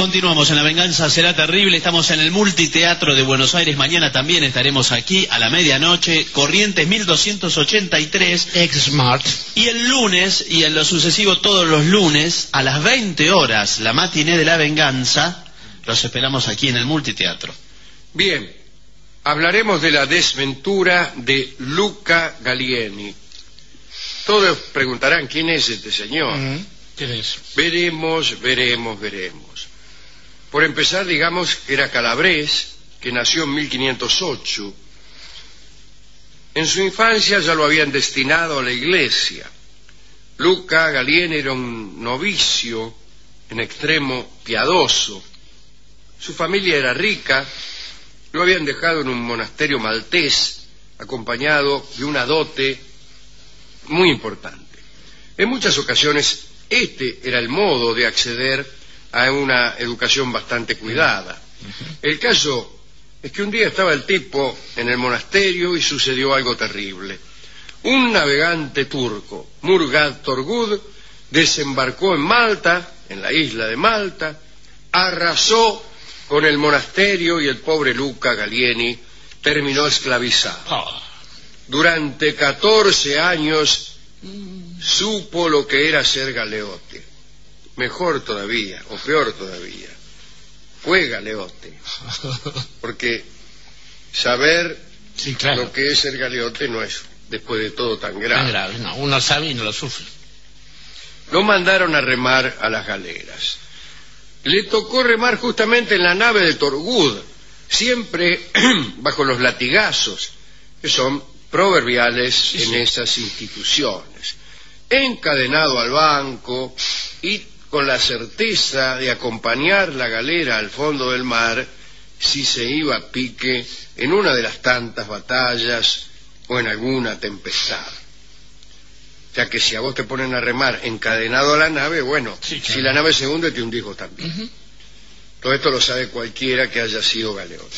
Continuamos en La Venganza Será Terrible. Estamos en el Multiteatro de Buenos Aires. Mañana también estaremos aquí a la medianoche. Corrientes 1283. Ex-Smart. Y el lunes, y en lo sucesivo todos los lunes, a las 20 horas, la matiné de La Venganza. Los esperamos aquí en el Multiteatro. Bien, hablaremos de la desventura de Luca Gallieni. Todos preguntarán quién es este señor. ¿Quién es? Veremos. Por empezar, digamos que era calabrés, que nació en 1508. En su infancia ya lo habían destinado a la iglesia. Luca Gallieni era un novicio en extremo piadoso. Su familia era rica, lo habían dejado en un monasterio maltés, acompañado de una dote muy importante. En muchas ocasiones este era el modo de acceder a una educación bastante cuidada. El caso es que un día estaba el tipo en el monasterio y sucedió algo terrible. Un navegante turco, Murgad Torgud, desembarcó en Malta, en la isla de Malta, arrasó con el monasterio y el pobre Luca Gallieni terminó esclavizado. Durante 14 años supo lo que era ser galeote. Mejor todavía, o peor todavía, fue galeote. Porque saber lo que es ser galeote no es, después de todo, tan grave. Tan grave, no. Uno sabe y no lo sufre. Lo mandaron a remar a las galeras. Le tocó remar justamente en la nave de Torgud, siempre bajo los latigazos, que son proverbiales en esas instituciones. Encadenado al banco y con la certeza de acompañar la galera al fondo del mar si se iba a pique en una de las tantas batallas o en alguna tempestad. Ya que si a vos te ponen a remar encadenado a la nave, bueno, si la nave se hunde te hundís vos también. Todo esto lo sabe cualquiera que haya sido galeote.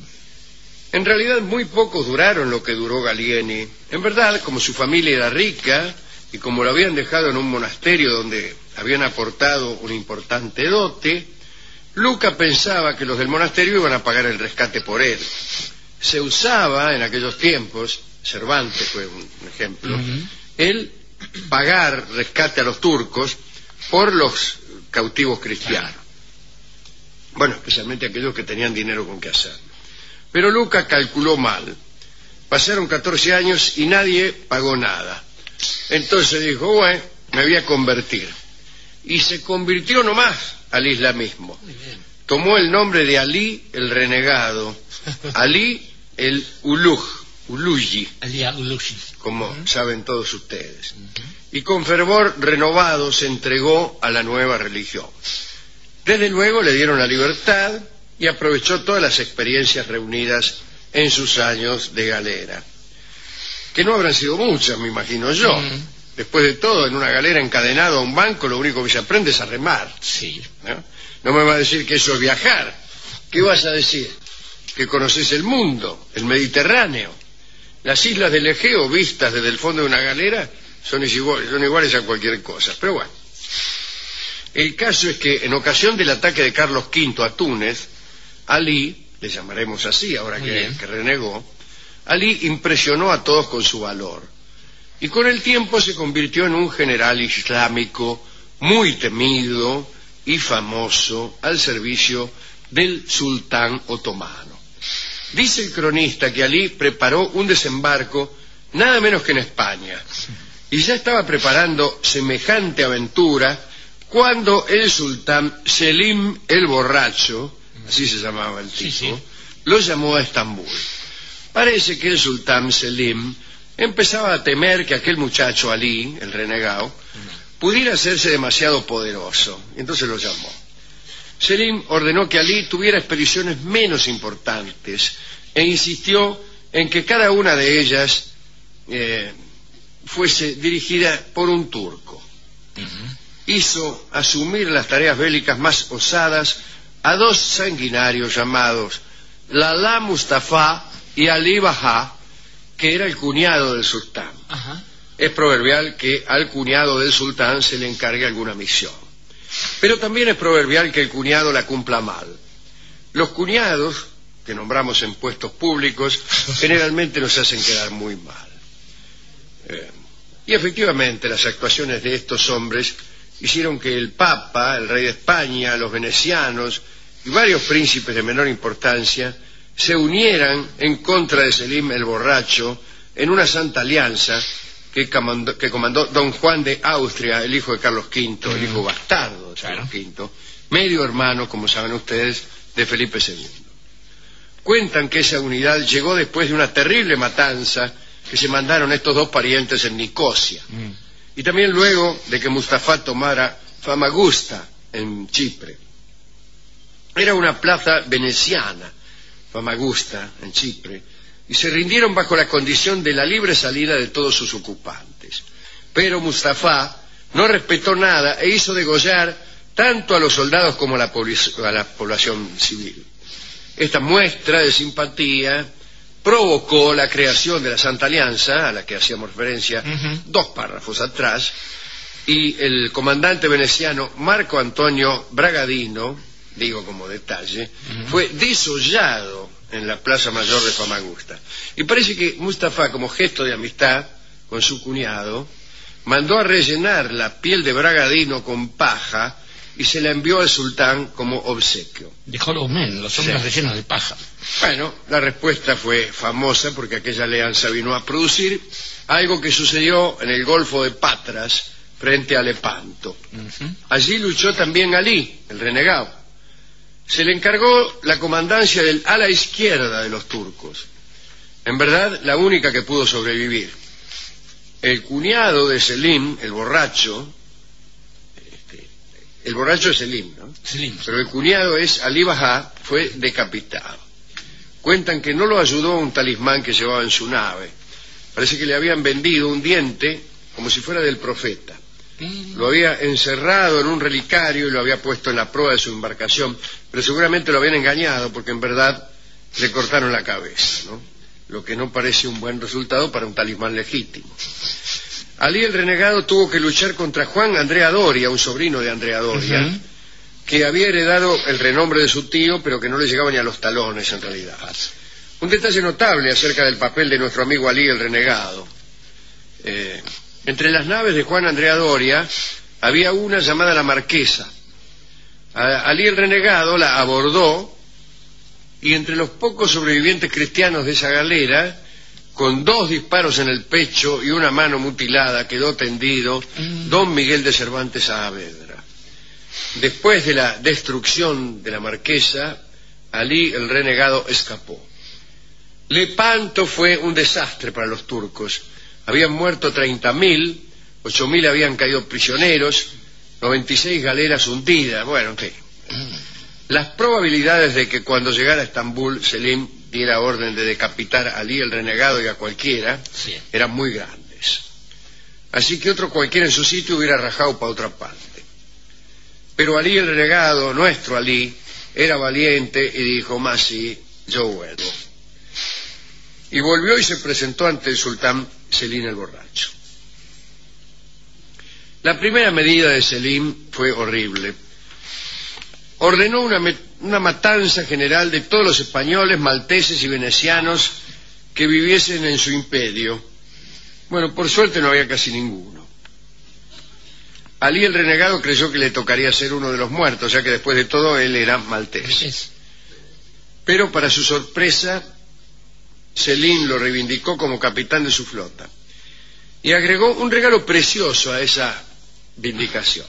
En realidad muy pocos duraron lo que duró Gallieni. En verdad, como su familia era rica y como lo habían dejado en un monasterio donde habían aportado una importante dote, Luca pensaba que los del monasterio iban a pagar el rescate por él. Se usaba en aquellos tiempos, Cervantes fue un ejemplo, el pagar rescate a los turcos por los cautivos cristianos. Bueno, especialmente aquellos que tenían dinero con qué hacer. Pero Luca calculó mal. Pasaron 14 años y nadie pagó nada. Entonces dijo, bueno, me voy a convertir. Y se convirtió nomás al islamismo. Tomó el nombre de Ali el renegado, Ali el Uluji, como saben todos ustedes. Y con fervor renovado se entregó a la nueva religión. Desde luego le dieron la libertad y aprovechó todas las experiencias reunidas en sus años de galera. Que no habrán sido muchas, me imagino yo. Después de todo, en una galera encadenado a un banco, lo único que se aprende es a remar. ¿No me va a decir que eso es viajar? ¿Qué vas a decir? Que conoces el mundo, el Mediterráneo. Las islas del Egeo, vistas desde el fondo de una galera, son iguales a cualquier cosa. Pero bueno, el caso es que en ocasión del ataque de Carlos V a Túnez, Ali, le llamaremos así ahora que renegó, Ali impresionó a todos con su valor. Y con el tiempo se convirtió en un general islámico muy temido y famoso al servicio del sultán otomano. Dice el cronista que Ali preparó un desembarco nada menos que en España y ya estaba preparando semejante aventura cuando el sultán Selim el Borracho, así se llamaba el tipo, lo llamó a Estambul. Parece que el sultán Selim empezaba a temer que aquel muchacho Ali, el renegado, pudiera hacerse demasiado poderoso, y entonces lo llamó. Selim ordenó que Ali tuviera expediciones menos importantes e insistió en que cada una de ellas fuese dirigida por un turco. Hizo asumir las tareas bélicas más osadas a dos sanguinarios llamados Lala Mustafa y Ali Bajá, que era el cuñado del sultán. Es proverbial que al cuñado del sultán se le encargue alguna misión. Pero también es proverbial que el cuñado la cumpla mal. Los cuñados, que nombramos en puestos públicos, generalmente nos hacen quedar muy mal. Y efectivamente las actuaciones de estos hombres hicieron que el Papa, el rey de España, los venecianos y varios príncipes de menor importancia se unieran en contra de Selim el Borracho en una santa alianza que comandó don Juan de Austria, el hijo de Carlos V, el hijo bastardo de Carlos V, medio hermano, como saben ustedes, de Felipe II. Cuentan que esa unidad llegó después de una terrible matanza que se mandaron estos dos parientes en Nicosia, y también luego de que Mustafá tomara Famagusta en Chipre. Era una plaza veneciana, Famagusta en Chipre, y se rindieron bajo la condición de la libre salida de todos sus ocupantes. Pero Mustafá no respetó nada e hizo degollar tanto a los soldados como a la población civil. Esta muestra de simpatía provocó la creación de la Santa Alianza, a la que hacíamos referencia 2 párrafos atrás, y el comandante veneciano Marco Antonio Bragadino, digo como detalle, fue desollado en la Plaza Mayor de Famagusta. Y parece que Mustafá, como gesto de amistad con su cuñado, mandó a rellenar la piel de Bragadino con paja y se la envió al sultán como obsequio. Dijo los hombres rellenos de paja. Bueno, la respuesta fue famosa porque aquella alianza vino a producir algo que sucedió en el Golfo de Patras frente a Lepanto. Allí luchó también Alí, el renegado. Se le encargó la comandancia del ala izquierda de los turcos, en verdad la única que pudo sobrevivir. El cuñado de Selim, el borracho es Selim, ¿no? Selim. Pero el cuñado es Ali Bajá, fue decapitado. Cuentan que no lo ayudó un talismán que llevaba en su nave. Parece que le habían vendido un diente como si fuera del profeta. Lo había encerrado en un relicario y lo había puesto en la proa de su embarcación, pero seguramente lo habían engañado porque en verdad le cortaron la cabeza, ¿no? Lo que no parece un buen resultado para un talismán legítimo. Alí el renegado tuvo que luchar contra Juan Andrea Doria, un sobrino de Andrea Doria, que había heredado el renombre de su tío, pero que no le llegaba ni a los talones en realidad. Un detalle notable acerca del papel de nuestro amigo Alí el renegado. Entre las naves de Juan Andrea Doria había una llamada la Marquesa. Alí el renegado la abordó y entre los pocos sobrevivientes cristianos de esa galera, con 2 disparos en el pecho y una mano mutilada, quedó tendido don Miguel de Cervantes Saavedra. Después de la destrucción de la Marquesa, Alí el renegado escapó. Lepanto fue un desastre para los turcos. Habían muerto 30.000, 8.000 habían caído prisioneros, 96 galeras hundidas. Bueno, en fin. Las probabilidades de que cuando llegara a Estambul Selim diera orden de decapitar a Alí el renegado y a cualquiera eran muy grandes. Así que otro cualquiera en su sitio hubiera rajado para otra parte. Pero Alí el renegado, nuestro Alí, era valiente y dijo: más sí, yo vuelvo. Y volvió y se presentó ante el sultán Selim el Borracho. La primera medida de Selim fue horrible. Ordenó una matanza general de todos los españoles, malteses y venecianos que viviesen en su imperio. Bueno, por suerte no había casi ninguno. Alí el renegado creyó que le tocaría ser uno de los muertos, ya que después de todo él era maltés. Pero para su sorpresa, Selim lo reivindicó como capitán de su flota y agregó un regalo precioso a esa vindicación.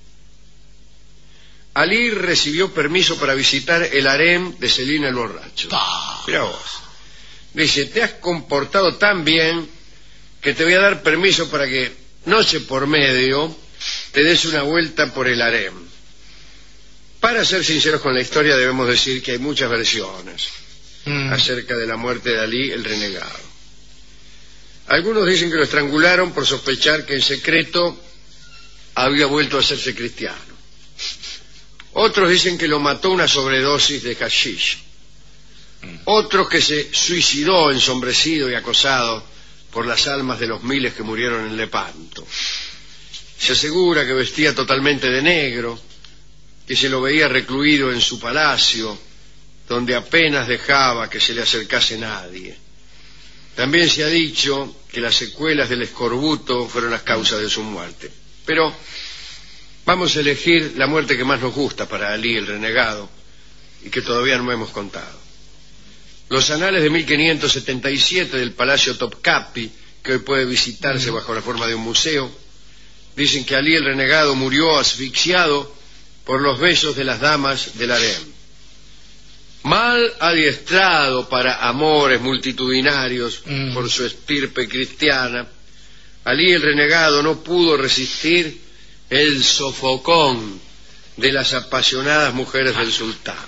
Alí recibió permiso para visitar el harem de Selim el Borracho. Mirá vos. Dice: te has comportado tan bien que te voy a dar permiso para que, noche por medio, te des una vuelta por el harem. Para ser sinceros con la historia, debemos decir que hay muchas versiones acerca de la muerte de Alí el renegado. Algunos dicen que lo estrangularon por sospechar que en secreto había vuelto a hacerse cristiano. Otros dicen que lo mató una sobredosis de hashish. Otros que se suicidó ensombrecido y acosado por las almas de los miles que murieron en Lepanto. Se asegura que vestía totalmente de negro, que se lo veía recluido en su palacio, donde apenas dejaba que se le acercase nadie. También se ha dicho que las secuelas del escorbuto fueron las causas de su muerte. Pero vamos a elegir la muerte que más nos gusta para Alí el renegado y que todavía no hemos contado. Los anales de 1577 del Palacio Topkapi, que hoy puede visitarse bajo la forma de un museo, dicen que Alí el renegado murió asfixiado por los besos de las damas del harem. Mal adiestrado para amores multitudinarios por su estirpe cristiana, Alí el renegado no pudo resistir el sofocón de las apasionadas mujeres del sultán.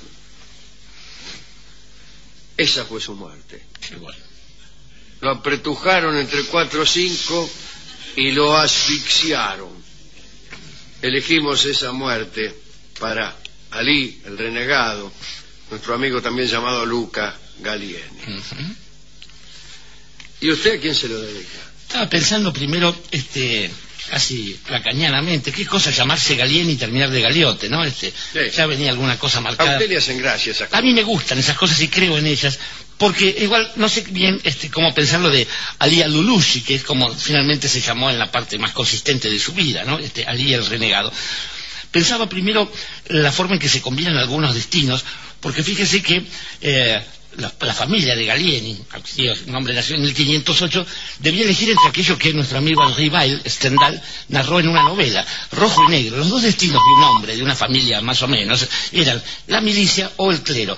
Esa fue su muerte. Lo apretujaron entre 4 o 5 y lo asfixiaron. Elegimos esa muerte para Alí el renegado, nuestro amigo también llamado Luca Gallieni. ¿Y usted a quién se lo dedica? Estaba pensando primero, casi lacañanamente, qué cosa llamarse Gallieni y terminar de Galiote, ¿no? Sí. Ya venía alguna cosa marcada. A usted le hacen gracia esas cosas. A mí me gustan esas cosas y creo en ellas, porque igual no sé bien cómo pensarlo de Alí al-Lulushi, que es como finalmente se llamó en la parte más consistente de su vida, ¿no? Alí el renegado. Pensaba primero la forma en que se combinan algunos destinos, porque fíjese que la familia de Gallieni, cuyo nombre nació en 1508, debía elegir entre aquello que nuestro amigo Henri Weil, Stendhal, narró en una novela, rojo y negro. Los dos destinos de un hombre, de una familia más o menos, eran la milicia o el clero.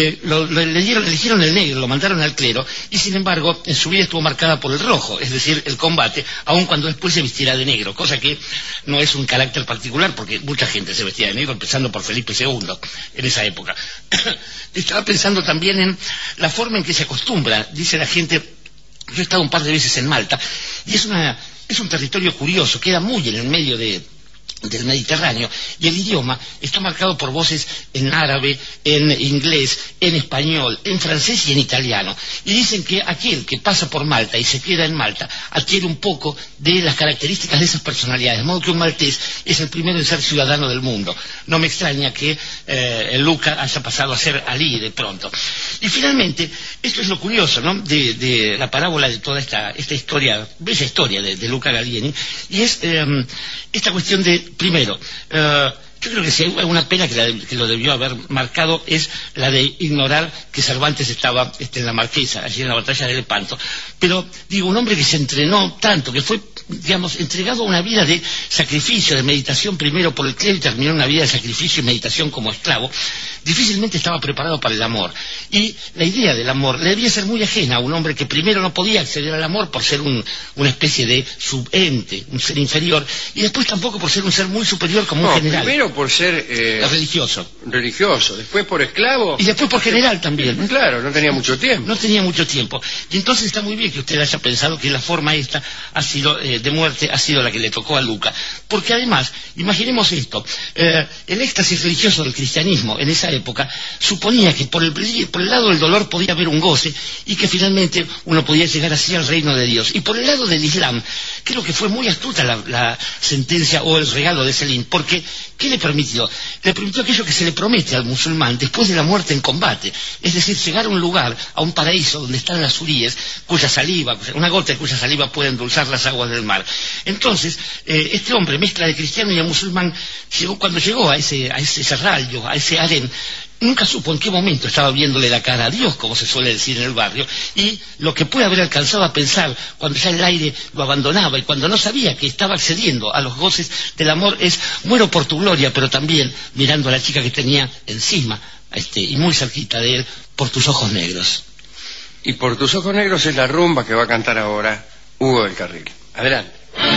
Eligieron el negro, lo mandaron al clero, y sin embargo en su vida estuvo marcada por el rojo, es decir, el combate, aun cuando después se vistiera de negro, cosa que no es un carácter particular, porque mucha gente se vestía de negro, empezando por Felipe II en esa época. Estaba pensando también en la forma en que se acostumbra, dice la gente. Yo he estado un par de veces en Malta y es un territorio curioso, queda muy en el medio del Mediterráneo, y el idioma está marcado por voces en árabe, en inglés, en español, en francés y en italiano, y dicen que aquel que pasa por Malta y se queda en Malta adquiere un poco de las características de esas personalidades, de modo que un maltés es el primero en ser ciudadano del mundo. No me extraña que el Luca haya pasado a ser Alí de pronto. Y finalmente, esto es lo curioso, ¿no?, de la parábola de toda esta historia, bella historia de Luca Gallieni, y es esta cuestión de, primero, yo creo que si hay una pena que lo debió haber marcado es la de ignorar que Cervantes estaba en la Marquesa, allí en la batalla de Lepanto. Pero, digo, un hombre que se entrenó tanto, que fue, digamos, entregado a una vida de sacrificio, de meditación primero por el clero y terminó una vida de sacrificio y meditación como esclavo, difícilmente estaba preparado para el amor. Y la idea del amor le debía ser muy ajena a un hombre que primero no podía acceder al amor por ser una especie de subente, un ser inferior, y después tampoco por ser un ser muy superior como un general. Primero por ser religioso, después por esclavo y después por general también. Claro, no tenía mucho tiempo. Y entonces está muy bien que usted haya pensado que la forma esta ha sido de muerte ha sido la que le tocó a Luca, porque además, imaginemos esto, el éxtasis religioso del cristianismo en esa época suponía que por el lado del dolor podía haber un goce y que finalmente uno podía llegar así al reino de Dios. Y por el lado del Islam, creo que fue muy astuta la sentencia o el regalo de Selim, porque ¿qué le permitió? Le permitió aquello que se le promete al musulmán después de la muerte en combate, es decir, llegar a un lugar, a un paraíso donde están las huríes, cuya saliva, una gota de cuya saliva puede endulzar las aguas del mar. Entonces, este hombre, mezcla de cristiano y de musulmán, cuando llegó a ese serrallo, a ese harén, nunca supo en qué momento estaba viéndole la cara a Dios, como se suele decir en el barrio, y lo que puede haber alcanzado a pensar cuando ya el aire lo abandonaba y cuando no sabía que estaba accediendo a los goces del amor es: muero por tu gloria, pero también mirando a la chica que tenía encima y muy cerquita de él, por tus ojos negros. Y por tus ojos negros es la rumba que va a cantar ahora Hugo del Carril. Adelante.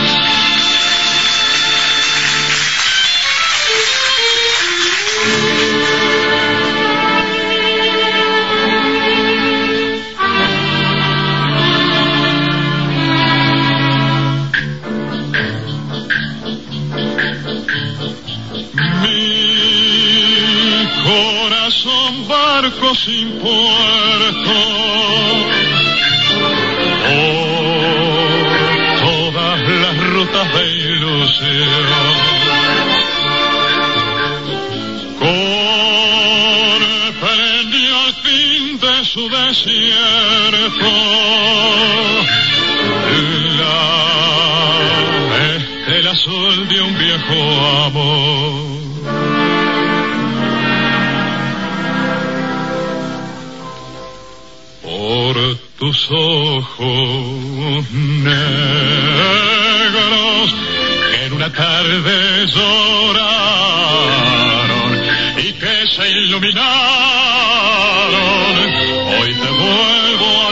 Corazón barco sin puerto, todas las rutas de ilusión, comprendió al fin de su desierto el azul de un viejo amor. Por tus ojos negros que en una tarde lloraron y que se iluminaron, hoy te vuelvo a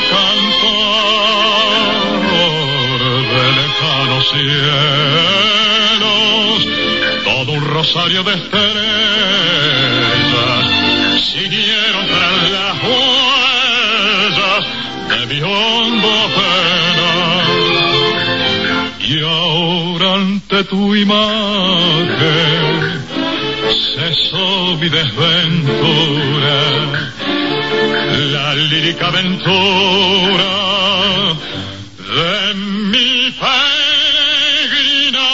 cantar de lejanos cielos, todo un rosario de estrellas siguieron tras las huellas de mi hondo pena, y ahora ante tu imagen cesó mi desventura, la lírica aventura de mi peregrina.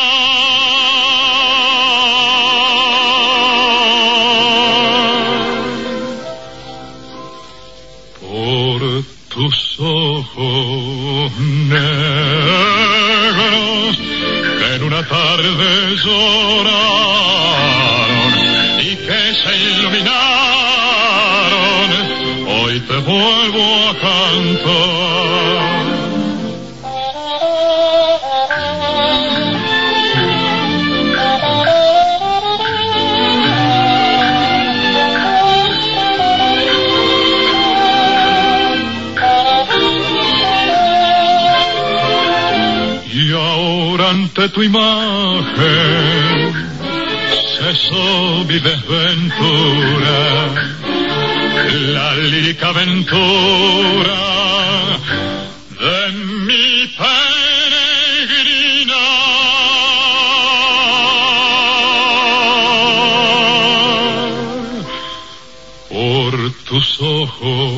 Por tus ojos negros que en una tarde lloraron y que se iluminaron, hoy te vuelvo a cantar. Y ahora ante tu imagen cesó mi desventura, la lírica aventura de mi peregrina. Por tus ojos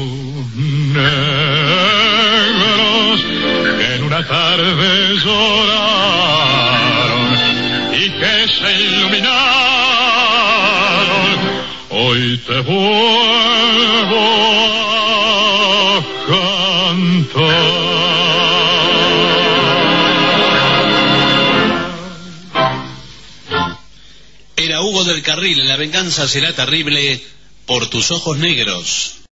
negros que en una tarde lloraron y que se iluminaron, hoy te vuelvo a cantar. Era Hugo del Carril, La venganza será terrible, por tus ojos negros.